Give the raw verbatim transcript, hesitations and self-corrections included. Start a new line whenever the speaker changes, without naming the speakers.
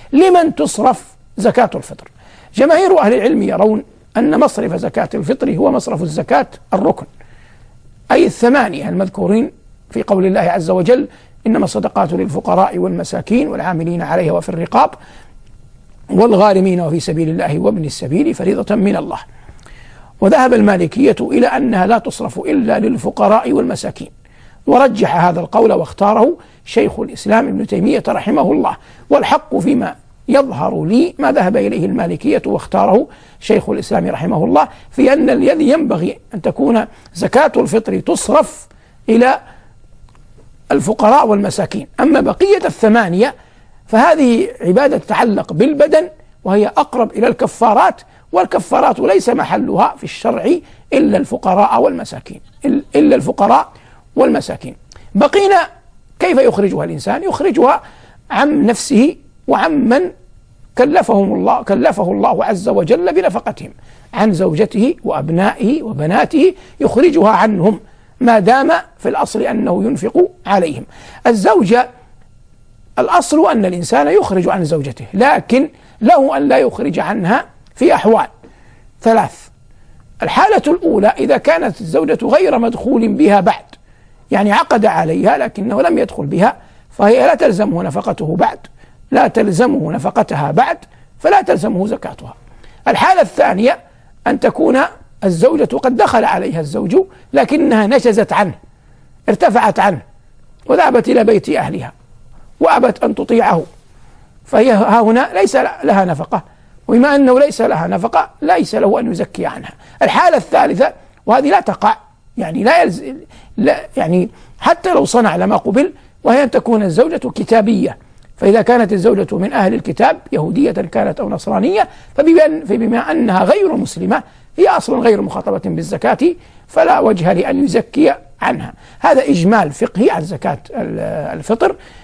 لمن تصرف زكاة الفطر؟ جماهير أهل العلم يرون أن مصرف زكاة الفطر هو مصرف الزكاة الركن، أي الثمانية المذكورين في قول الله عز وجل: إنما الصدقات للفقراء والمساكين والعاملين عليها وفي الرقاب والغارمين وفي سبيل الله وابن السبيل فريضة من الله. وذهب المالكية إلى أنها لا تصرف إلا للفقراء والمساكين، ورجح هذا القول واختاره شيخ الإسلام ابن تيمية رحمه الله. والحق فيما يظهر لي ما ذهب إليه المالكية واختاره شيخ الإسلام رحمه الله، في أن الذي ينبغي أن تكون زكاة الفطر تصرف إلى الفقراء والمساكين. أما بقية الثمانية فهذه عبادة تتعلق بالبدن، وهي أقرب إلى الكفارات، والكفارات ليس محلها في الشرع إلا الفقراء والمساكين إلا الفقراء والمساكين. بقينا كيف يخرجها الإنسان؟ يخرجها عن نفسه وعن من كلفهم الله كلفه الله عز وجل بنفقتهم، عن زوجته وأبنائه وبناته، يخرجها عنهم ما دام في الأصل أنه ينفق عليهم. الزوجة الأصل أن الإنسان يخرج عن زوجته، لكن له أن لا يخرج عنها في أحوال ثلاث. الحالة الأولى إذا كانت الزوجة غير مدخول بها بعد، يعني عقد عليها لكنه لم يدخل بها، فهي لا تلزمه نفقته بعد لا تلزمه نفقتها بعد فلا تلزمه زكاتها. الحالة الثانية أن تكون الزوجة قد دخل عليها الزوج لكنها نشزت عنه، ارتفعت عنه وذهبت إلى بيت أهلها وأبت أن تطيعه، فهي ها هنا ليس لها نفقة، وبما أنه ليس لها نفقة ليس له أن يزكي عنها. الحالة الثالثة وهذه لا تقع، يعني لا, يلز... لا يعني حتى لو صنع لما قبل، وهي أن تكون الزوجة كتابية. فإذا كانت الزوجة من أهل الكتاب يهودية كانت أو نصرانية، فبما أنها غير مسلمة هي أصلا غير مخاطبة بالزكاة، فلا وجه لأن يزكي عنها. هذا إجمال فقهي عن زكاة الفطر.